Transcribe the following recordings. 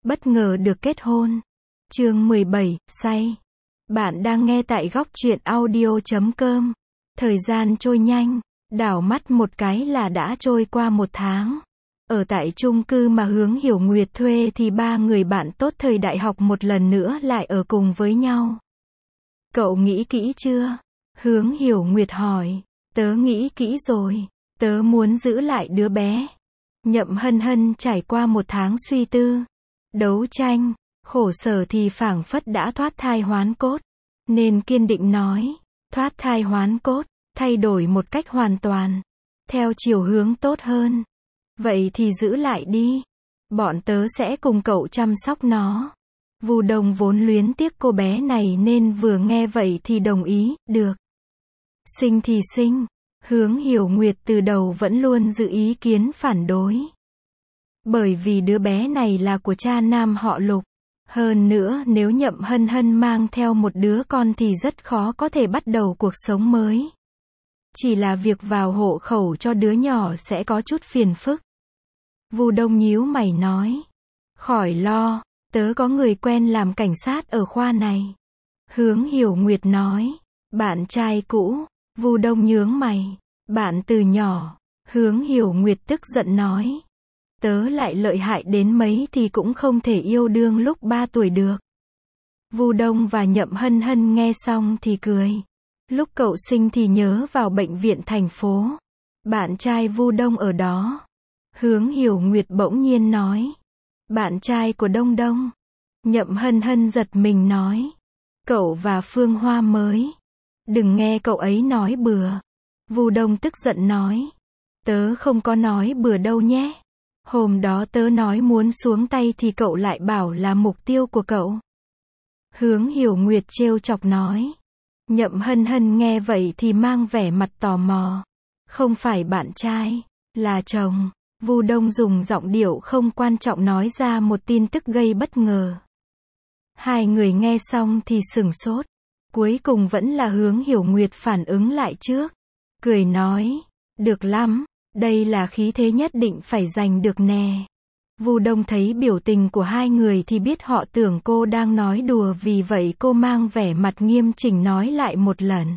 bất ngờ được kết hôn. Chương 17, say. Bạn đang nghe tại góc truyện audio.com. Thời gian trôi nhanh, đảo mắt một cái là đã trôi qua 1 tháng. Ở tại chung cư mà Hướng Hiểu Nguyệt thuê thì 3 người bạn tốt thời đại học một lần nữa lại ở cùng với nhau. Cậu nghĩ kỹ chưa? Hướng Hiểu Nguyệt hỏi. Tớ nghĩ kỹ rồi. Tớ muốn giữ lại đứa bé. Nhậm Hân Hân trải qua 1 tháng suy tư, đấu tranh, khổ sở thì phảng phất đã thoát thai hoán cốt, nên kiên định nói, thoát thai hoán cốt, thay đổi một cách hoàn toàn, theo chiều hướng tốt hơn. Vậy thì giữ lại đi. Bọn tớ sẽ cùng cậu chăm sóc nó. Vu Đông vốn luyến tiếc cô bé này nên vừa nghe vậy thì đồng ý, được. Sinh thì sinh. Hướng Hiểu Nguyệt từ đầu vẫn luôn giữ ý kiến phản đối. Bởi vì đứa bé này là của cha nam họ Lục. Hơn nữa nếu Nhậm Hân Hân mang theo một đứa con thì rất khó có thể bắt đầu cuộc sống mới. Chỉ là việc vào hộ khẩu cho đứa nhỏ sẽ có chút phiền phức. Vu Đông nhíu mày nói. Khỏi lo, tớ có người quen làm cảnh sát ở khoa này. Hướng Hiểu Nguyệt nói. Bạn trai cũ. Vu Đông nhướng mày. Bạn từ nhỏ. Hướng Hiểu Nguyệt tức giận nói. Tớ lại lợi hại đến mấy thì cũng không thể yêu đương lúc 3 tuổi được. Vu Đông và Nhậm Hân Hân nghe xong thì cười. Lúc cậu sinh thì nhớ vào bệnh viện thành phố. Bạn trai Vu Đông ở đó. Hướng Hiểu Nguyệt bỗng nhiên nói. Bạn trai của Đông Đông. Nhậm Hân Hân giật mình nói. Cậu và Phương Hoa mới. Đừng nghe cậu ấy nói bừa. Vu Đông tức giận nói. Tớ không có nói bừa đâu nhé. Hôm đó tớ nói muốn xuống tay thì cậu lại bảo là mục tiêu của cậu. Hướng Hiểu Nguyệt trêu chọc nói. Nhậm Hân Hân nghe vậy thì mang vẻ mặt tò mò. Không phải bạn trai, là chồng. Vu Đông dùng giọng điệu không quan trọng nói ra một tin tức gây bất ngờ. Hai người nghe xong thì sửng sốt. Cuối cùng vẫn là Hướng Hiểu Nguyệt phản ứng lại trước. Cười nói. Được lắm. Đây là khí thế nhất định phải giành được nè. Vu Đông thấy biểu tình của hai người thì biết họ tưởng cô đang nói đùa, vì vậy cô mang vẻ mặt nghiêm chỉnh nói lại một lần.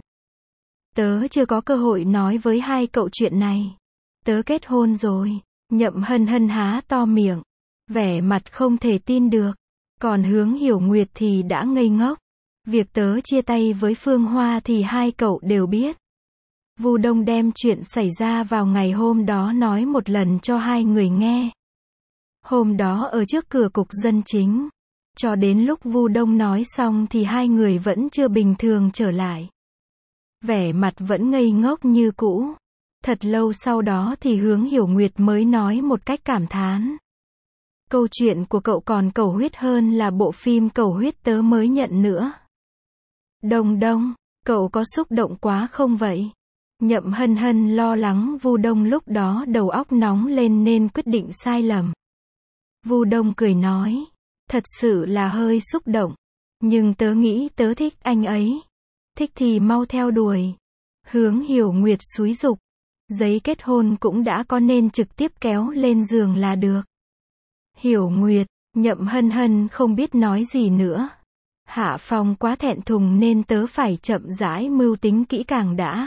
Tớ chưa có cơ hội nói với hai cậu chuyện này. Tớ kết hôn rồi. Nhậm Hân Hân há to miệng. Vẻ mặt không thể tin được. Còn Hướng Hiểu Nguyệt thì đã ngây ngốc. Việc tớ chia tay với Phương Hoa thì hai cậu đều biết. Vu Đông đem chuyện xảy ra vào ngày hôm đó nói một lần cho hai người nghe. Hôm đó ở trước cửa cục dân chính. Cho đến lúc Vu Đông nói xong thì hai người vẫn chưa bình thường trở lại. Vẻ mặt vẫn ngây ngốc như cũ. Thật lâu sau đó thì Hướng Hiểu Nguyệt mới nói một cách cảm thán. Câu chuyện của cậu còn cầu huyết hơn là bộ phim Cầu Huyết tớ mới nhận nữa. Đông Đông, cậu có xúc động quá không vậy? Nhậm Hân Hân lo lắng Vu Đông lúc đó đầu óc nóng lên nên quyết định sai lầm. Vu Đông cười nói. Thật sự là hơi xúc động. Nhưng tớ nghĩ tớ thích anh ấy. Thích thì mau theo đuổi. Hướng Hiểu Nguyệt xúi giục. Giấy kết hôn cũng đã có nên trực tiếp kéo lên giường là được. Hiểu Nguyệt, Nhậm Hân Hân không biết nói gì nữa. Hạ Phong quá thẹn thùng nên tớ phải chậm rãi mưu tính kỹ càng đã.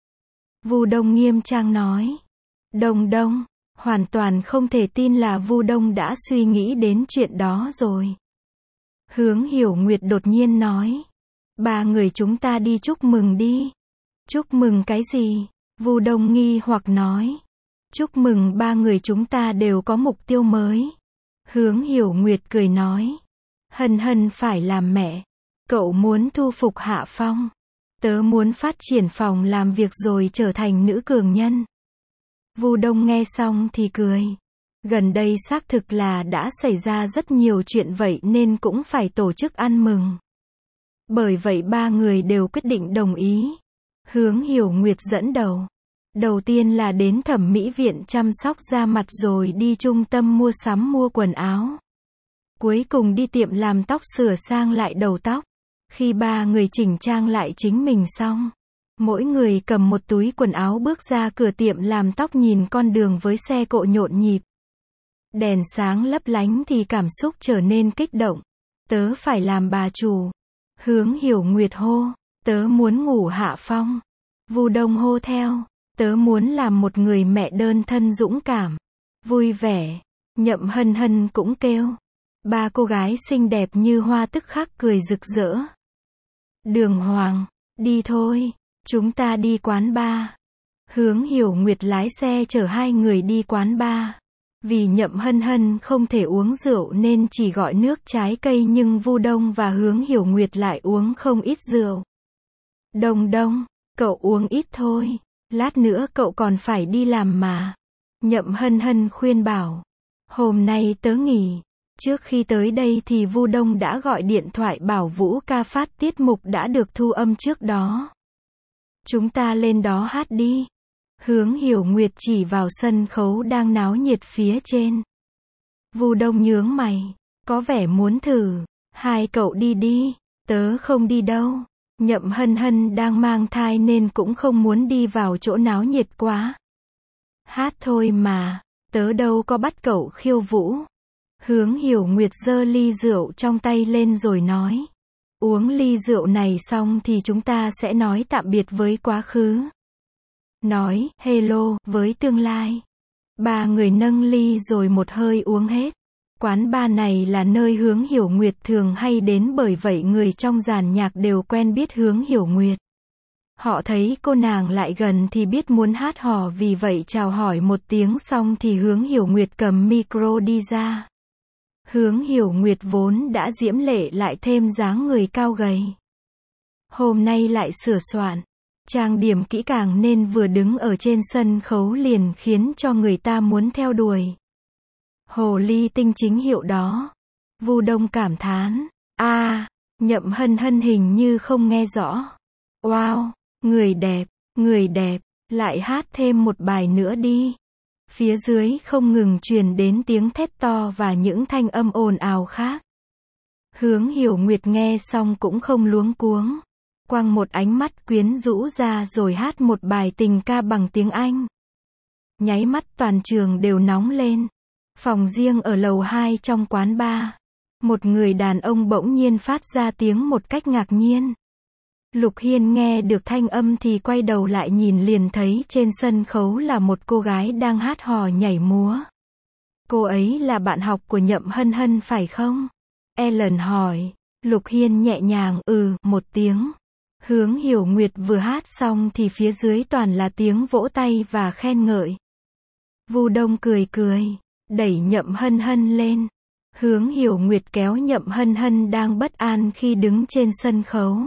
Vu Đông nghiêm trang nói. Đông Đông, hoàn toàn không thể tin là Vu Đông đã suy nghĩ đến chuyện đó rồi. Hướng Hiểu Nguyệt đột nhiên nói. 3 người chúng ta đi chúc mừng đi. Chúc mừng cái gì? Vu Đông nghi hoặc nói. Chúc mừng 3 người chúng ta đều có mục tiêu mới. Hướng Hiểu Nguyệt cười nói. Hân Hân phải làm mẹ. Cậu muốn thu phục Hạ Phong. Tớ muốn phát triển phòng làm việc rồi trở thành nữ cường nhân. Vu Đông nghe xong thì cười. Gần đây xác thực là đã xảy ra rất nhiều chuyện vậy nên cũng phải tổ chức ăn mừng. Bởi vậy 3 người đều quyết định đồng ý. Hướng Hiểu Nguyệt dẫn đầu. Đầu tiên là đến thẩm mỹ viện chăm sóc da mặt rồi đi trung tâm mua sắm mua quần áo. Cuối cùng đi tiệm làm tóc sửa sang lại đầu tóc. Khi 3 người chỉnh trang lại chính mình xong, mỗi người cầm một túi quần áo bước ra cửa tiệm làm tóc nhìn con đường với xe cộ nhộn nhịp. Đèn sáng lấp lánh thì cảm xúc trở nên kích động. Tớ phải làm bà chủ. Hướng Hiểu Nguyệt hô. Tớ muốn ngủ hạ phong. Vu Đông hô theo. Tớ muốn làm một người mẹ đơn thân dũng cảm. Vui vẻ. Nhậm Hân Hân cũng kêu. Ba cô gái xinh đẹp như hoa tức khắc cười rực rỡ. Đường Hoàng. Đi thôi. Chúng ta đi quán bar. Hướng Hiểu Nguyệt lái xe chở hai người đi quán bar. Vì Nhậm Hân Hân không thể uống rượu nên chỉ gọi nước trái cây, nhưng Vu Đông và Hướng Hiểu Nguyệt lại uống không ít rượu. Đông Đông, cậu uống ít thôi. Lát nữa cậu còn phải đi làm mà. Nhậm Hân Hân khuyên bảo. Hôm nay tớ nghỉ. Trước khi tới đây thì Vu Đông đã gọi điện thoại bảo Vũ ca phát tiết mục đã được thu âm trước đó. Chúng ta lên đó hát đi. Hướng Hiểu Nguyệt chỉ vào sân khấu đang náo nhiệt phía trên. Vu Đông nhướng mày. Có vẻ muốn thử. Hai cậu đi đi. Tớ không đi đâu. Nhậm Hân Hân đang mang thai nên cũng không muốn đi vào chỗ náo nhiệt quá. Hát thôi mà. Tớ đâu có bắt cậu khiêu vũ. Hướng Hiểu Nguyệt giơ ly rượu trong tay lên rồi nói. Uống ly rượu này xong thì chúng ta sẽ nói tạm biệt với quá khứ. Nói hello với tương lai. Ba người nâng ly rồi một hơi uống hết. Quán bar này là nơi Hướng Hiểu Nguyệt thường hay đến, bởi vậy người trong dàn nhạc đều quen biết Hướng Hiểu Nguyệt. Họ thấy cô nàng lại gần thì biết muốn hát hò, vì vậy chào hỏi một tiếng xong thì Hướng Hiểu Nguyệt cầm micro đi ra. Hướng Hiểu Nguyệt vốn đã diễm lệ lại thêm dáng người cao gầy. Hôm nay lại sửa soạn, trang điểm kỹ càng nên vừa đứng ở trên sân khấu liền khiến cho người ta muốn theo đuổi. Hồ ly tinh chính hiệu đó. Vu Đông cảm thán. Nhậm Hân Hân hình như không nghe rõ. Wow, người đẹp, lại hát thêm một bài nữa đi. Phía dưới không ngừng truyền đến tiếng thét to và những thanh âm ồn ào khác. Hướng Hiểu Nguyệt nghe xong cũng không luống cuống. Quăng một ánh mắt quyến rũ ra rồi hát một bài tình ca bằng tiếng Anh. Nháy mắt toàn trường đều nóng lên. Phòng riêng ở lầu 2 trong quán bar. Một người đàn ông bỗng nhiên phát ra tiếng một cách ngạc nhiên. Lục Hiên nghe được thanh âm thì quay đầu lại nhìn, liền thấy trên sân khấu là một cô gái đang hát hò nhảy múa. Cô ấy là bạn học của Nhậm Hân Hân phải không? Ellen hỏi. Lục Hiên nhẹ nhàng một tiếng. Hướng Hiểu Nguyệt vừa hát xong thì phía dưới toàn là tiếng vỗ tay và khen ngợi. Vu Đông cười cười, đẩy Nhậm Hân Hân lên. Hướng Hiểu Nguyệt kéo Nhậm Hân Hân đang bất an khi đứng trên sân khấu.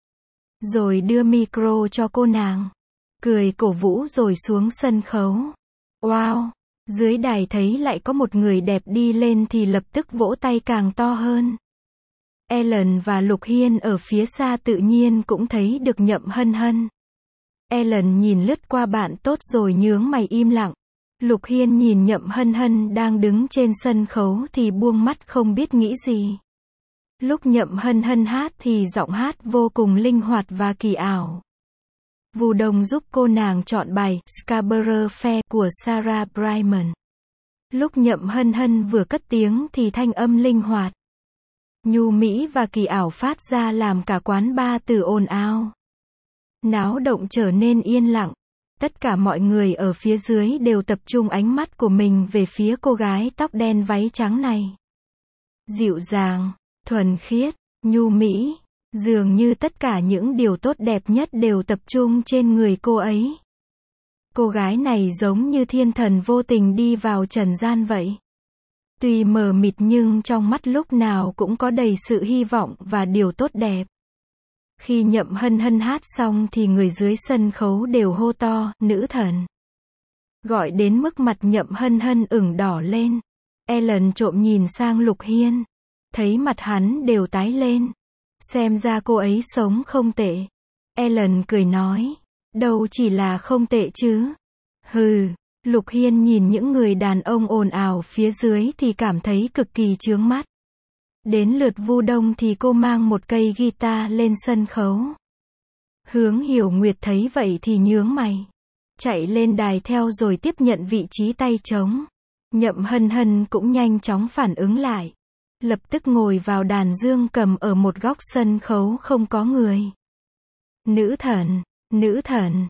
Rồi đưa micro cho cô nàng. Cười cổ vũ rồi xuống sân khấu. Wow! Dưới đài thấy lại có một người đẹp đi lên thì lập tức vỗ tay càng to hơn. Ellen và Lục Hiên ở phía xa tự nhiên cũng thấy được Nhậm Hân Hân. Ellen nhìn lướt qua bạn tốt rồi nhướng mày im lặng. Lục Hiên nhìn Nhậm Hân Hân đang đứng trên sân khấu thì buông mắt không biết nghĩ gì. Lúc Nhậm Hân Hân hát thì giọng hát vô cùng linh hoạt và kỳ ảo. Vu Đông giúp cô nàng chọn bài Scarborough Fair của Sarah Brightman. Lúc Nhậm Hân Hân vừa cất tiếng thì thanh âm linh hoạt, nhu mỹ và kỳ ảo phát ra làm cả quán bar từ ồn ào. Náo động trở nên yên lặng. Tất cả mọi người ở phía dưới đều tập trung ánh mắt của mình về phía cô gái tóc đen váy trắng này. Dịu dàng, thuần khiết, nhu mỹ, dường như tất cả những điều tốt đẹp nhất đều tập trung trên người cô ấy. Cô gái này giống như thiên thần vô tình đi vào trần gian vậy. Tuy mờ mịt nhưng trong mắt lúc nào cũng có đầy sự hy vọng và điều tốt đẹp. Khi Nhậm Hân Hân hát xong thì người dưới sân khấu đều hô to, nữ thần. Gọi đến mức mặt Nhậm Hân Hân ửng đỏ lên. Ellen trộm nhìn sang Lục Hiên. Thấy mặt hắn đều tái lên. Xem ra cô ấy sống không tệ. Ellen cười nói. Đâu chỉ là không tệ chứ. Hừ. Lục Hiên nhìn những người đàn ông ồn ào phía dưới thì cảm thấy cực kỳ chướng mắt. Đến lượt Vu Đông thì cô mang một cây guitar lên sân khấu. Hướng Hiểu Nguyệt thấy vậy thì nhướng mày. Chạy lên đài theo rồi tiếp nhận vị trí tay trống. Nhậm Hân Hân cũng nhanh chóng phản ứng lại. Lập tức ngồi vào đàn dương cầm ở một góc sân khấu không có người. Nữ thần,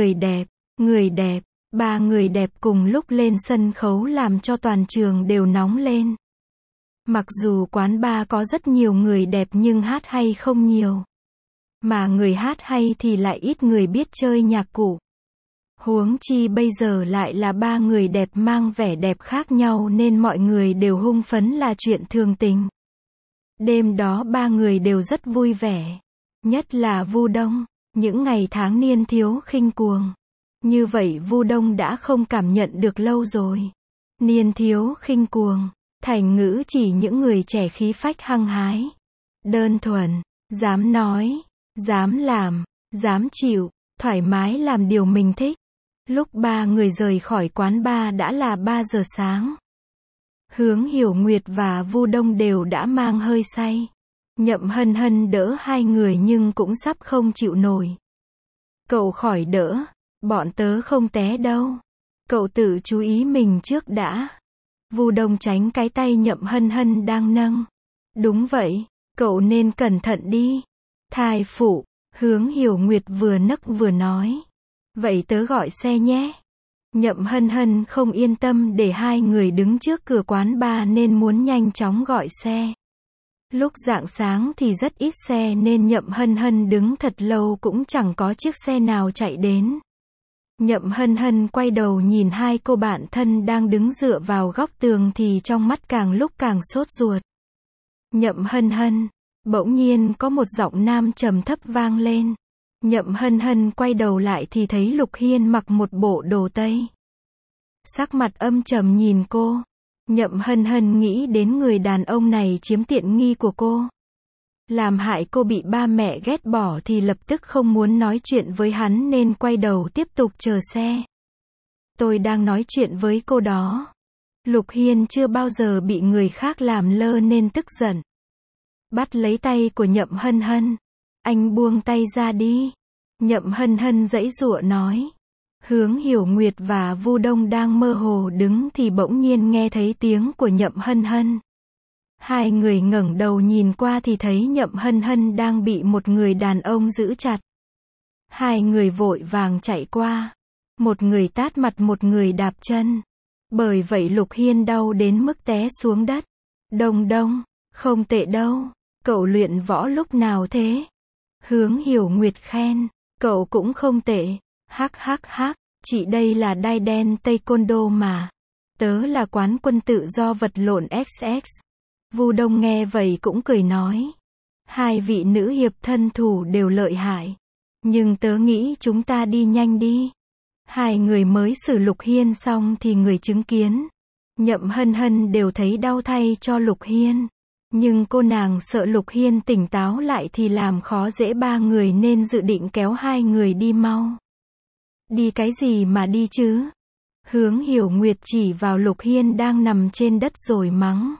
người đẹp, ba người đẹp cùng lúc lên sân khấu làm cho toàn trường đều nóng lên. Mặc dù quán bar có rất nhiều người đẹp nhưng hát hay không nhiều. Mà người hát hay thì lại ít người biết chơi nhạc cụ. Huống chi bây giờ lại là ba người đẹp mang vẻ đẹp khác nhau nên mọi người đều hưng phấn là chuyện thường tình. Đêm đó ba người đều rất vui vẻ. Nhất là Vu Đông, những ngày tháng niên thiếu khinh cuồng. Như vậy Vu Đông đã không cảm nhận được lâu rồi. Niên thiếu khinh cuồng, thành ngữ chỉ những người trẻ khí phách hăng hái. Đơn thuần, dám nói, dám làm, dám chịu, thoải mái làm điều mình thích. Lúc ba người rời khỏi quán bar đã là 3 giờ sáng. Hướng Hiểu Nguyệt và Vu Đông đều đã mang hơi say. Nhậm Hân Hân đỡ hai người nhưng cũng sắp không chịu nổi. Cậu khỏi đỡ, bọn tớ không té đâu. Cậu tự chú ý mình trước đã. Vu Đông tránh cái tay Nhậm Hân Hân đang nâng. Đúng vậy, cậu nên cẩn thận đi. Thai phụ, Hướng Hiểu Nguyệt vừa nấc vừa nói. Vậy tớ gọi xe nhé. Nhậm Hân Hân không yên tâm để hai người đứng trước cửa quán bar nên muốn nhanh chóng gọi xe. Lúc rạng sáng thì rất ít xe nên Nhậm Hân Hân đứng thật lâu cũng chẳng có chiếc xe nào chạy đến. Nhậm Hân Hân quay đầu nhìn hai cô bạn thân đang đứng dựa vào góc tường thì trong mắt càng lúc càng sốt ruột. Nhậm Hân Hân, bỗng nhiên có một giọng nam trầm thấp vang lên. Nhậm Hân Hân quay đầu lại thì thấy Lục Hiên mặc một bộ đồ tây. Sắc mặt âm trầm nhìn cô. Nhậm Hân Hân nghĩ đến người đàn ông này chiếm tiện nghi của cô. Làm hại cô bị ba mẹ ghét bỏ thì lập tức không muốn nói chuyện với hắn nên quay đầu tiếp tục chờ xe. Tôi đang nói chuyện với cô đó. Lục Hiên chưa bao giờ bị người khác làm lơ nên tức giận. Bắt lấy tay của Nhậm Hân Hân. Anh buông tay ra đi. Nhậm Hân Hân giãy giụa nói. Hướng Hiểu Nguyệt và Vu Đông đang mơ hồ đứng thì bỗng nhiên nghe thấy tiếng của Nhậm Hân Hân. Hai người ngẩng đầu nhìn qua thì thấy Nhậm Hân Hân đang bị một người đàn ông giữ chặt. Hai người vội vàng chạy qua. Một người tát mặt một người đạp chân. Bởi vậy Lục Hiên đau đến mức té xuống đất. Đông, không tệ đâu. Cậu luyện võ lúc nào thế? Hướng Hiểu Nguyệt khen. Cậu cũng không tệ. Hắc, chị đây là đai đen taekwondo mà. Tớ là quán quân tự do vật lộn XX. Vu Đông nghe vậy cũng cười nói. Hai vị nữ hiệp thân thủ đều lợi hại. Nhưng tớ nghĩ chúng ta đi nhanh đi. Hai người mới xử Lục Hiên xong thì người chứng kiến. Nhậm Hân Hân đều thấy đau thay cho Lục Hiên. Nhưng cô nàng sợ Lục Hiên tỉnh táo lại thì làm khó dễ ba người nên dự định kéo hai người đi mau. Đi cái gì mà đi chứ? Hướng Hiểu Nguyệt chỉ vào Lục Hiên đang nằm trên đất rồi mắng.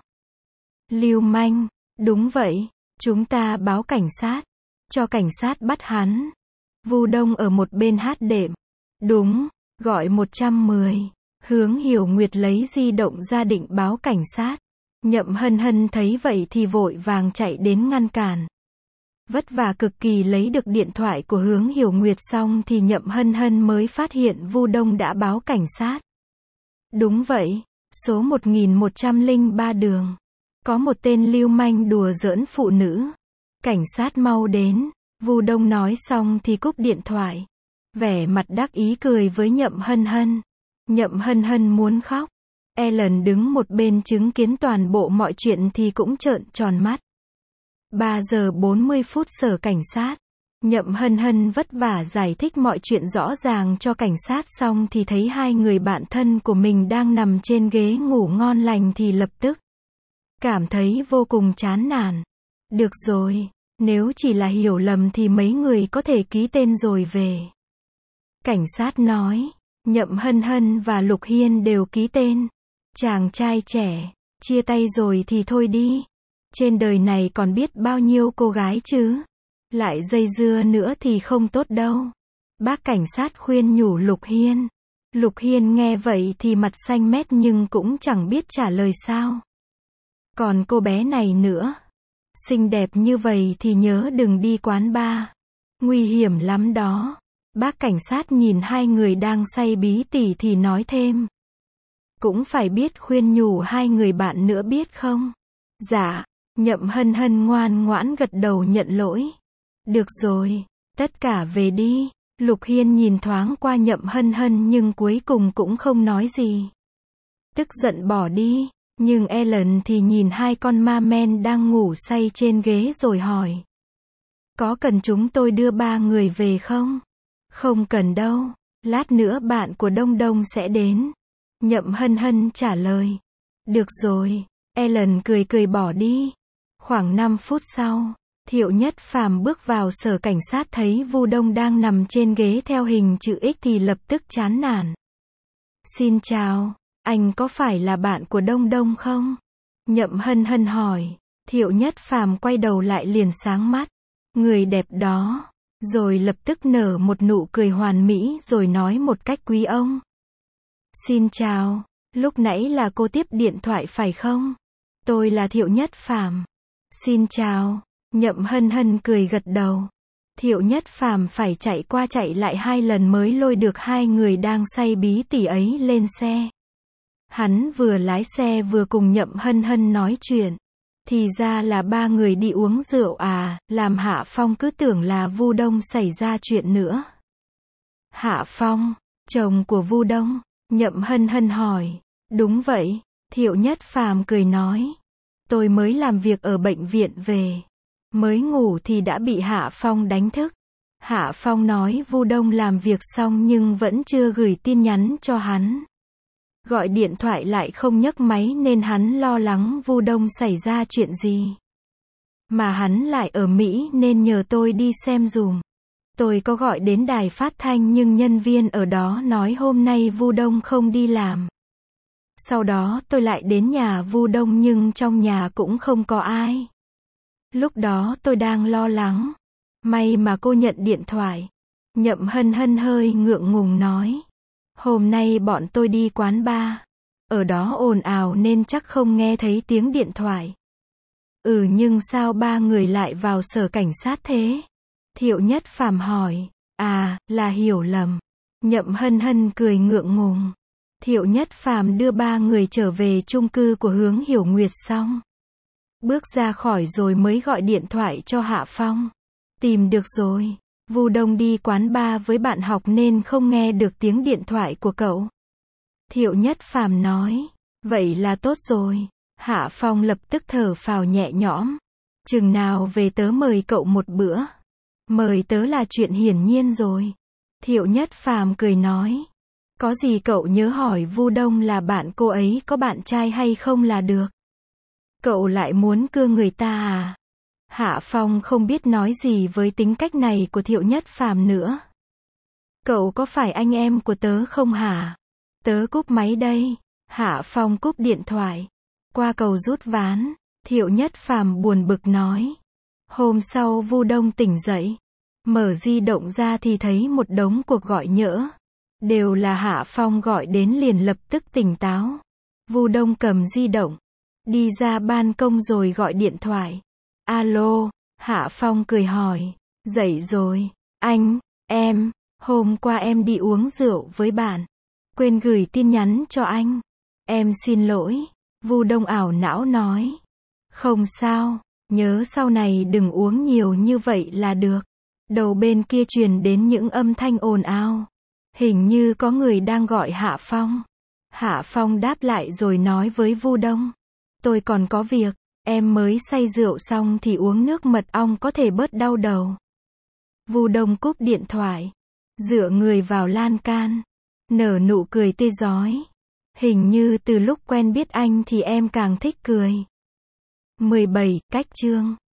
Lưu manh, đúng vậy, chúng ta báo cảnh sát. Cho cảnh sát bắt hắn. Vu Đông ở một bên hát đệm. Đúng, gọi 110. Hướng Hiểu Nguyệt lấy di động ra định báo cảnh sát. Nhậm Hân Hân thấy vậy thì vội vàng chạy đến ngăn cản. Vất vả cực kỳ lấy được điện thoại của Hướng Hiểu Nguyệt xong thì Nhậm Hân Hân mới phát hiện Vu Đông đã báo cảnh sát. Đúng vậy, số 1103 đường. Có một tên lưu manh đùa giỡn phụ nữ. Cảnh sát mau đến. Vu Đông nói xong thì cúp điện thoại. Vẻ mặt đắc ý cười với Nhậm Hân Hân. Nhậm Hân Hân muốn khóc. Ellen đứng một bên chứng kiến toàn bộ mọi chuyện thì cũng trợn tròn mắt. 3 giờ 40 phút sở cảnh sát. Nhậm Hân Hân vất vả giải thích mọi chuyện rõ ràng cho cảnh sát xong thì thấy hai người bạn thân của mình đang nằm trên ghế ngủ ngon lành thì lập tức cảm thấy vô cùng chán nản. Được rồi, nếu chỉ là hiểu lầm thì mấy người có thể ký tên rồi về. Cảnh sát nói, Nhậm Hân Hân và Lục Hiên đều ký tên. Chàng trai trẻ, chia tay rồi thì thôi đi. Trên đời này còn biết bao nhiêu cô gái chứ. Lại dây dưa nữa thì không tốt đâu. Bác cảnh sát khuyên nhủ Lục Hiên. Lục Hiên nghe vậy thì mặt xanh mét nhưng cũng chẳng biết trả lời sao. Còn cô bé này nữa. Xinh đẹp như vậy thì nhớ đừng đi quán bar. Nguy hiểm lắm đó. Bác cảnh sát nhìn hai người đang say bí tỉ thì nói thêm. Cũng phải biết khuyên nhủ hai người bạn nữa biết không? Dạ. Nhậm Hân Hân ngoan ngoãn gật đầu nhận lỗi. Được rồi, tất cả về đi. Lục Hiên nhìn thoáng qua Nhậm Hân Hân nhưng cuối cùng cũng không nói gì. Tức giận bỏ đi, nhưng Ellen thì nhìn hai con ma men đang ngủ say trên ghế rồi hỏi. Có cần chúng tôi đưa ba người về không? Không cần đâu, lát nữa bạn của Đông Đông sẽ đến. Nhậm Hân Hân trả lời. Được rồi, Ellen cười cười bỏ đi. Khoảng 5 phút sau, Thiệu Nhất Phàm bước vào sở cảnh sát thấy Vu Đông đang nằm trên ghế theo hình chữ X thì lập tức chán nản. Xin chào, anh có phải là bạn của Đông Đông không? Nhậm Hân Hân hỏi. Thiệu Nhất Phàm quay đầu lại liền sáng mắt. Người đẹp đó. Rồi lập tức nở một nụ cười hoàn mỹ rồi nói một cách quý ông. Xin chào, lúc nãy là cô tiếp điện thoại phải không? Tôi là Thiệu Nhất Phàm. Xin chào. Nhậm Hân Hân cười gật đầu. Thiệu Nhất Phàm phải chạy qua chạy lại 2 lần mới lôi được hai người đang say bí tỉ ấy lên xe. Hắn vừa lái xe vừa cùng Nhậm Hân Hân nói chuyện. Thì ra là ba người đi uống rượu à, làm Hạ Phong cứ tưởng là Vu Đông xảy ra chuyện nữa. Hạ Phong, chồng của Vu Đông? Nhậm Hân Hân hỏi. Đúng vậy, Thiệu Nhất Phàm cười nói. Tôi mới làm việc ở bệnh viện về. Mới ngủ thì đã bị Hạ Phong đánh thức. Hạ Phong nói Vu Đông làm việc xong nhưng vẫn chưa gửi tin nhắn cho hắn. Gọi điện thoại lại không nhấc máy nên hắn lo lắng Vu Đông xảy ra chuyện gì. Mà hắn lại ở Mỹ nên nhờ tôi đi xem dùm. Tôi có gọi đến đài phát thanh nhưng nhân viên ở đó nói hôm nay Vu Đông không đi làm. Sau đó tôi lại đến nhà Vu Đông nhưng trong nhà cũng không có ai. Lúc đó tôi đang lo lắng. May mà cô nhận điện thoại. Nhậm Hân Hân hơi ngượng ngùng nói. Hôm nay bọn tôi đi quán bar. Ở đó ồn ào nên chắc không nghe thấy tiếng điện thoại. Nhưng sao ba người lại vào sở cảnh sát thế? Thiệu Nhất Phàm hỏi. À, là hiểu lầm. Nhậm Hân Hân cười ngượng ngùng. Thiệu Nhất Phàm đưa ba người trở về chung cư của Hướng Hiểu Nguyệt xong. Bước ra khỏi rồi mới gọi điện thoại cho Hạ Phong. Tìm được rồi. Vu Đông đi quán bar với bạn học nên không nghe được tiếng điện thoại của cậu. Thiệu Nhất Phàm nói. Vậy là tốt rồi. Hạ Phong lập tức thở phào nhẹ nhõm. Chừng nào về tớ mời cậu một bữa. Mời tớ là chuyện hiển nhiên rồi. Thiệu Nhất Phàm cười nói. Có gì cậu nhớ hỏi Vu Đông là bạn cô ấy có bạn trai hay không là được. Cậu lại muốn cưa người ta à? Hạ Phong không biết nói gì với tính cách này của Thiệu Nhất Phàm nữa. Cậu có phải anh em của tớ không hả? Tớ cúp máy đây. Hạ Phong cúp điện thoại. Qua cầu rút ván, Thiệu Nhất Phàm buồn bực nói. Hôm sau Vu Đông tỉnh dậy. Mở di động ra thì thấy một đống cuộc gọi nhỡ. Đều là Hạ Phong gọi đến liền lập tức tỉnh táo. Vu Đông cầm di động. Đi ra ban công rồi gọi điện thoại. Alo, Hạ Phong cười hỏi. Dậy rồi, anh, em, hôm qua em đi uống rượu với bạn. Quên gửi tin nhắn cho anh. Em xin lỗi. Vu Đông ảo não nói. Không sao, nhớ sau này đừng uống nhiều như vậy là được. Đầu bên kia truyền đến những âm thanh ồn ào. Hình như có người đang gọi Hạ Phong. Hạ Phong đáp lại rồi nói với Vu Đông. Tôi còn có việc, em mới say rượu xong thì uống nước mật ong có thể bớt đau đầu. Vu Đông cúp điện thoại. Dựa người vào lan can. Nở nụ cười tươi rói. Hình như từ lúc quen biết anh thì em càng thích cười. 17. Cách chương